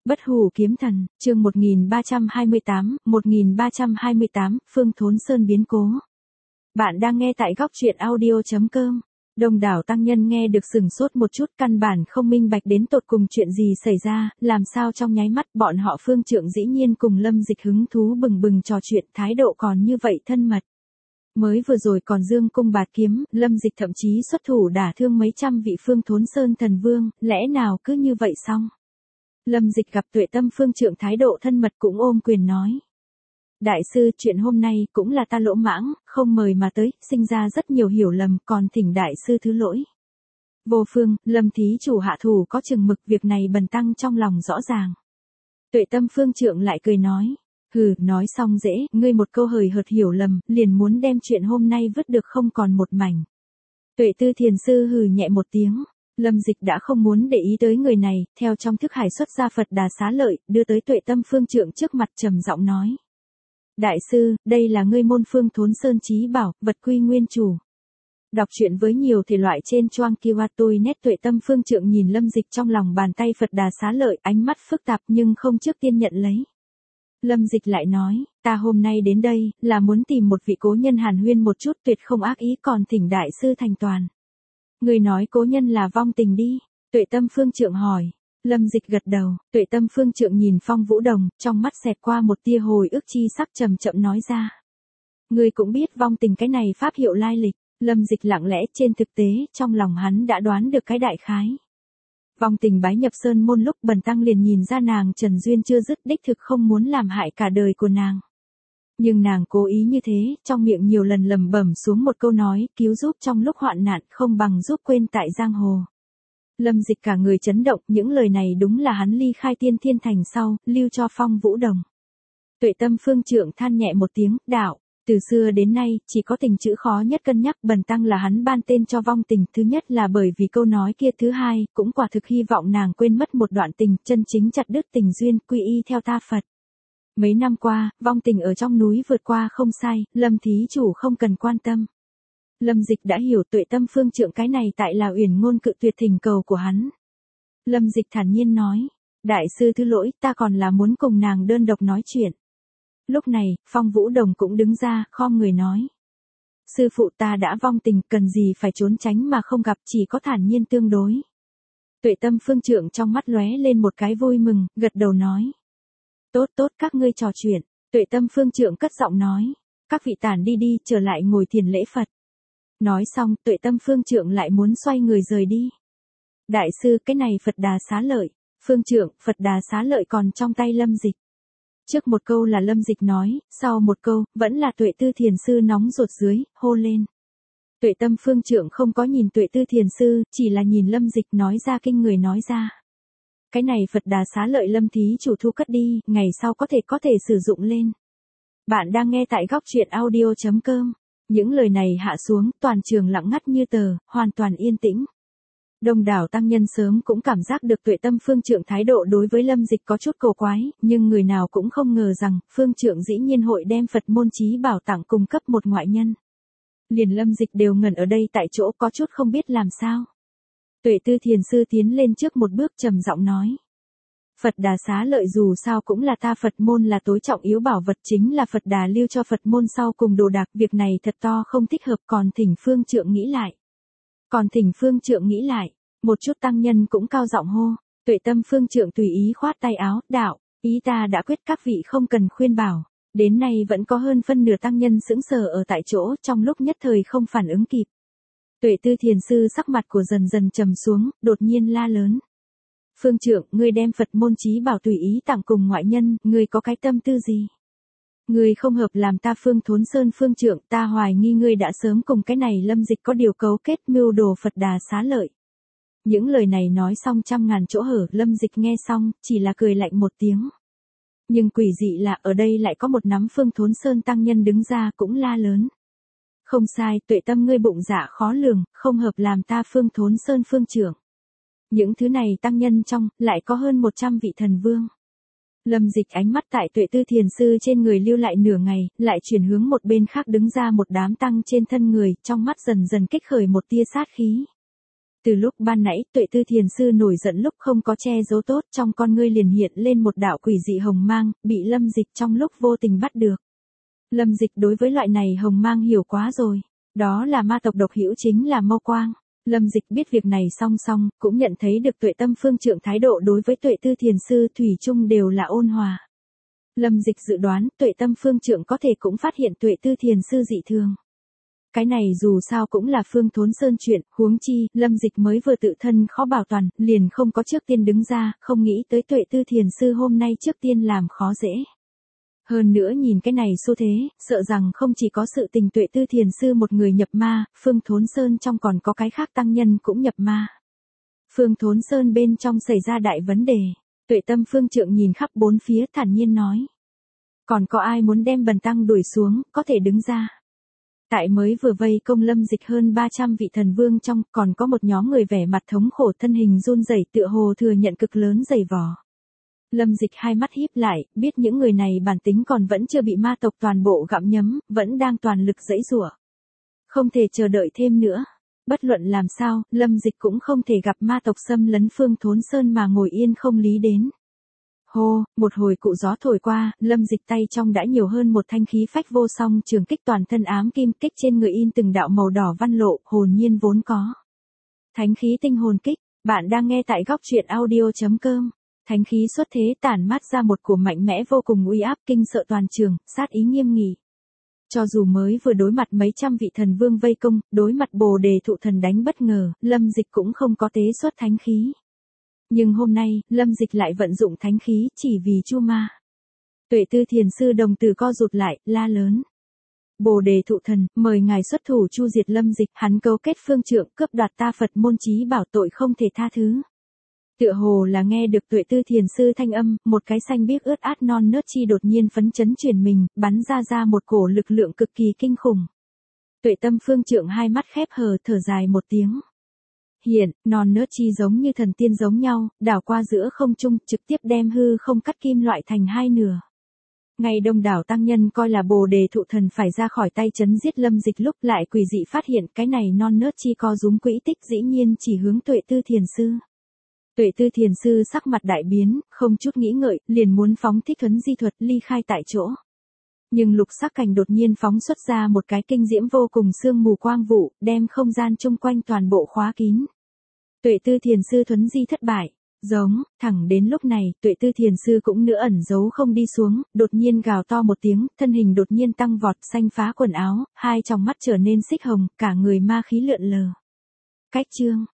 Bất hủ kiếm thần, chương 1328, Phương Thốn Sơn biến cố. Bạn đang nghe tại góc truyện audio.com. Đông đảo tăng nhân nghe được sừng sốt một chút, căn bản không minh bạch đến tột cùng chuyện gì xảy ra, làm sao trong nháy mắt bọn họ Phương Trượng dĩ nhiên cùng Lâm Dịch hứng thú bừng bừng trò chuyện, thái độ còn như vậy thân mật. Mới vừa rồi còn dương cung bạt kiếm, Lâm Dịch thậm chí xuất thủ đả thương mấy trăm vị Phương Thốn Sơn thần vương, lẽ nào cứ như vậy xong? Lâm Dịch gặp Tuệ Tâm Phương Trượng thái độ thân mật cũng ôm quyền nói. Đại sư, chuyện hôm nay cũng là ta lỗ mãng, không mời mà tới, sinh ra rất nhiều hiểu lầm, còn thỉnh đại sư thứ lỗi. Vô phương, Lâm thí chủ hạ thủ có chừng mực, việc này bần tăng trong lòng rõ ràng. Tuệ Tâm Phương Trượng lại cười nói. Hừ, nói xong dễ, ngươi một câu hời hợt hiểu lầm, liền muốn đem chuyện hôm nay vứt được không còn một mảnh. Tuệ Tư Thiền Sư hừ nhẹ một tiếng. Lâm Dịch đã không muốn để ý tới người này, theo trong thức hải xuất ra Phật Đà Xá Lợi, đưa tới Tuệ Tâm Phương Trượng trước mặt trầm giọng nói. Đại sư, đây là ngươi môn Phương Thốn Sơn chí bảo, vật quy nguyên chủ. Đọc truyện với nhiều thể loại trên Choang Kiwatoi net. Tuệ Tâm Phương Trượng nhìn Lâm Dịch trong lòng bàn tay Phật Đà Xá Lợi, ánh mắt phức tạp nhưng không trước tiên nhận lấy. Lâm Dịch lại nói, ta hôm nay đến đây, là muốn tìm một vị cố nhân hàn huyên một chút, tuyệt không ác ý, còn thỉnh đại sư thành toàn. Người nói cố nhân là Vong Tình đi. Tuệ Tâm Phương Trượng hỏi. Lâm Dịch gật đầu. Tuệ Tâm Phương Trượng nhìn Phong Vũ Đồng, trong mắt xẹt qua một tia hồi ức chi sắc, chậm chậm nói ra. Người cũng biết Vong Tình cái này pháp hiệu lai lịch. Lâm Dịch lặng lẽ, trên thực tế, trong lòng hắn đã đoán được cái đại khái. Vong Tình bái nhập sơn môn lúc bần tăng liền nhìn ra nàng trần duyên chưa dứt, đích thực không muốn làm hại cả đời của nàng. Nhưng nàng cố ý như thế, trong miệng nhiều lần lẩm bẩm xuống một câu nói, cứu giúp trong lúc hoạn nạn không bằng giúp quên tại giang hồ. Lâm Dịch cả người chấn động, những lời này đúng là hắn ly khai Tiên Thiên Thành sau, lưu cho Phong Vũ Đồng. Tuệ Tâm Phương Trượng than nhẹ một tiếng, đạo, từ xưa đến nay, chỉ có tình chữ khó nhất cân nhắc, bần tăng là hắn ban tên cho Vong Tình, thứ nhất là bởi vì câu nói kia, thứ hai, cũng quả thực hy vọng nàng quên mất một đoạn tình, chân chính chặt đứt tình duyên, quy y theo ta Phật. Mấy năm qua, Vong Tình ở trong núi vượt qua không sai, Lâm thí chủ không cần quan tâm. Lâm Dịch đã hiểu Tuệ Tâm Phương Trượng cái này tại là uyển ngôn cự tuyệt thỉnh cầu của hắn. Lâm Dịch thản nhiên nói, đại sư thứ lỗi, ta còn là muốn cùng nàng đơn độc nói chuyện. Lúc này, Phong Vũ Đồng cũng đứng ra, khom người nói. Sư phụ, ta đã vong tình, cần gì phải trốn tránh mà không gặp, chỉ có thản nhiên tương đối. Tuệ Tâm Phương Trượng trong mắt lóe lên một cái vui mừng, gật đầu nói. Tốt tốt, các ngươi trò chuyện. Tuệ Tâm Phương Trượng cất giọng nói. Các vị tản đi đi, trở lại ngồi thiền lễ Phật. Nói xong, Tuệ Tâm Phương Trượng lại muốn xoay người rời đi. Đại sư, cái này Phật Đà Xá Lợi. Phương Trượng, Phật Đà Xá Lợi còn trong tay Lâm Dịch. Trước một câu là Lâm Dịch nói, sau một câu, vẫn là Tuệ Tư Thiền Sư nóng ruột dưới, hô lên. Tuệ Tâm Phương Trượng không có nhìn Tuệ Tư Thiền Sư, chỉ là nhìn Lâm Dịch nói ra kinh người nói ra. Cái này Phật Đà Xá Lợi Lâm thí chủ thu cất đi, ngày sau có thể sử dụng lên. Bạn đang nghe tại góc truyện audio.com. Những lời này hạ xuống, toàn trường lặng ngắt như tờ, hoàn toàn yên tĩnh. Đông đảo tăng nhân sớm cũng cảm giác được Tuệ Tâm Phương Trượng thái độ đối với Lâm Dịch có chút cổ quái, nhưng người nào cũng không ngờ rằng, Phương Trượng dĩ nhiên hội đem Phật môn chí bảo tặng cung cấp một ngoại nhân. Liền Lâm Dịch đều ngẩn ở đây tại chỗ, có chút không biết làm sao. Tuệ Tư Thiền Sư tiến lên trước một bước trầm giọng nói. Phật Đà Xá Lợi dù sao cũng là ta Phật môn là tối trọng yếu bảo vật, chính là Phật Đà lưu cho Phật môn sau cùng đồ đạc, việc này thật to không thích hợp, còn thỉnh Phương Trượng nghĩ lại. Còn thỉnh Phương Trượng nghĩ lại, một chút tăng nhân cũng cao giọng hô. Tuệ Tâm Phương Trượng tùy ý khoát tay áo, đạo, ý ta đã quyết, các vị không cần khuyên bảo. Đến nay vẫn có hơn phân nửa tăng nhân sững sờ ở tại chỗ, trong lúc nhất thời không phản ứng kịp. Tuệ Tư Thiền Sư sắc mặt của dần dần trầm xuống, đột nhiên la lớn. Phương Trượng, ngươi đem Phật môn chí bảo tùy ý tặng cùng ngoại nhân, ngươi có cái tâm tư gì? Ngươi không hợp làm ta Phương Thốn Sơn Phương Trượng, ta hoài nghi ngươi đã sớm cùng cái này Lâm Dịch có điều cấu kết mưu đồ Phật Đà Xá Lợi. Những lời này nói xong trăm ngàn chỗ hở, Lâm Dịch nghe xong, chỉ là cười lạnh một tiếng. Nhưng quỷ dị là ở đây lại có một nắm Phương Thốn Sơn tăng nhân đứng ra cũng la lớn. Không sai, Tuệ Tâm ngươi bụng dạ khó lường, không hợp làm ta Phương Thốn Sơn Phương Trượng. Những thứ này tăng nhân trong, lại có hơn 100 vị thần vương. Lâm Dịch ánh mắt tại Tuệ Tư Thiền Sư trên người lưu lại nửa ngày, lại chuyển hướng một bên khác đứng ra một đám tăng trên thân người, trong mắt dần dần kích khởi một tia sát khí. Từ lúc ban nãy Tuệ Tư Thiền Sư nổi giận lúc không có che giấu tốt, trong con ngươi liền hiện lên một đạo quỷ dị hồng mang, bị Lâm Dịch trong lúc vô tình bắt được. Lâm Dịch đối với loại này hồng mang hiểu quá rồi, đó là ma tộc độc hữu, chính là mâu quang. Lâm Dịch biết việc này song song, cũng nhận thấy được Tuệ Tâm Phương Trượng thái độ đối với Tuệ Tư Thiền Sư thủy chung đều là ôn hòa. Lâm Dịch dự đoán Tuệ Tâm Phương Trượng có thể cũng phát hiện Tuệ Tư Thiền Sư dị thường. Cái này dù sao cũng là Phương Thốn Sơn chuyện, huống chi, Lâm Dịch mới vừa tự thân khó bảo toàn, liền không có trước tiên đứng ra, không nghĩ tới Tuệ Tư Thiền Sư hôm nay trước tiên làm khó dễ. Hơn nữa nhìn cái này xu thế, sợ rằng không chỉ có sự tình Tuệ Tư Thiền Sư một người nhập ma, Phương Thốn Sơn trong còn có cái khác tăng nhân cũng nhập ma. Phương Thốn Sơn bên trong xảy ra đại vấn đề, Tuệ Tâm Phương Trượng nhìn khắp bốn phía thản nhiên nói. Còn có ai muốn đem bần tăng đuổi xuống, có thể đứng ra. Tại mới vừa vây công Lâm Dịch hơn 300 vị thần vương trong, còn có một nhóm người vẻ mặt thống khổ, thân hình run rẩy, tựa hồ thừa nhận cực lớn dày vò. Lâm Dịch hai mắt híp lại, biết những người này bản tính còn vẫn chưa bị ma tộc toàn bộ gặm nhấm, vẫn đang toàn lực giãy giụa. Không thể chờ đợi thêm nữa. Bất luận làm sao, Lâm Dịch cũng không thể gặp ma tộc xâm lấn Phương Thốn Sơn mà ngồi yên không lý đến. Hô, một hồi cụ gió thổi qua, Lâm Dịch tay trong đã nhiều hơn một thanh khí phách vô song trường kích, toàn thân ám kim kích trên người in từng đạo màu đỏ văn lộ, hồn nhiên vốn có. Thánh khí tinh hồn kích, bạn đang nghe tại góc truyện audio.com. Thánh khí xuất thế tản mát ra một cổ mạnh mẽ vô cùng uy áp, kinh sợ toàn trường, sát ý nghiêm nghị. Cho dù mới vừa đối mặt mấy trăm vị thần vương vây công, đối mặt Bồ Đề Thụ Thần đánh bất ngờ, Lâm Dịch cũng không có tế xuất thánh khí. Nhưng hôm nay, Lâm Dịch lại vận dụng thánh khí chỉ vì chu ma. Tuệ Tư Thiền Sư đồng tử co rụt lại, la lớn. Bồ Đề Thụ Thần, mời ngài xuất thủ chu diệt Lâm Dịch, hắn cấu kết Phương Trượng cướp đoạt ta Phật môn chí bảo, tội không thể tha thứ. Tựa hồ là nghe được Tuệ Tư Thiền Sư thanh âm, một cái xanh biếc ướt át non nớt chi đột nhiên phấn chấn chuyển mình, bắn ra một cổ lực lượng cực kỳ kinh khủng. Tuệ Tâm Phương Trượng hai mắt khép hờ, thở dài một tiếng. Hiện, non nớt chi giống như thần tiên giống nhau, đảo qua giữa không trung, trực tiếp đem hư không cắt kim loại thành hai nửa. Ngay đông đảo tăng nhân coi là Bồ Đề Thụ Thần phải ra khỏi tay chấn giết Lâm Dịch lúc, lại quỷ dị phát hiện cái này non nớt chi co rúm quỹ tích dĩ nhiên chỉ hướng Tuệ Tư Thiền Sư. Tuệ Tư Thiền Sư sắc mặt đại biến, không chút nghĩ ngợi, liền muốn phóng Thích Thuấn Di thuật ly khai tại chỗ. Nhưng Lục Sắc Cảnh đột nhiên phóng xuất ra một cái kinh diễm vô cùng sương mù quang vụ, đem không gian chung quanh toàn bộ khóa kín. Tuệ Tư Thiền Sư thuấn di thất bại, giống, thẳng đến lúc này, Tuệ Tư Thiền Sư cũng nữa ẩn giấu không đi xuống, đột nhiên gào to một tiếng, thân hình đột nhiên tăng vọt, xanh phá quần áo, hai tròng mắt trở nên xích hồng, cả người ma khí lượn lờ. Cách chương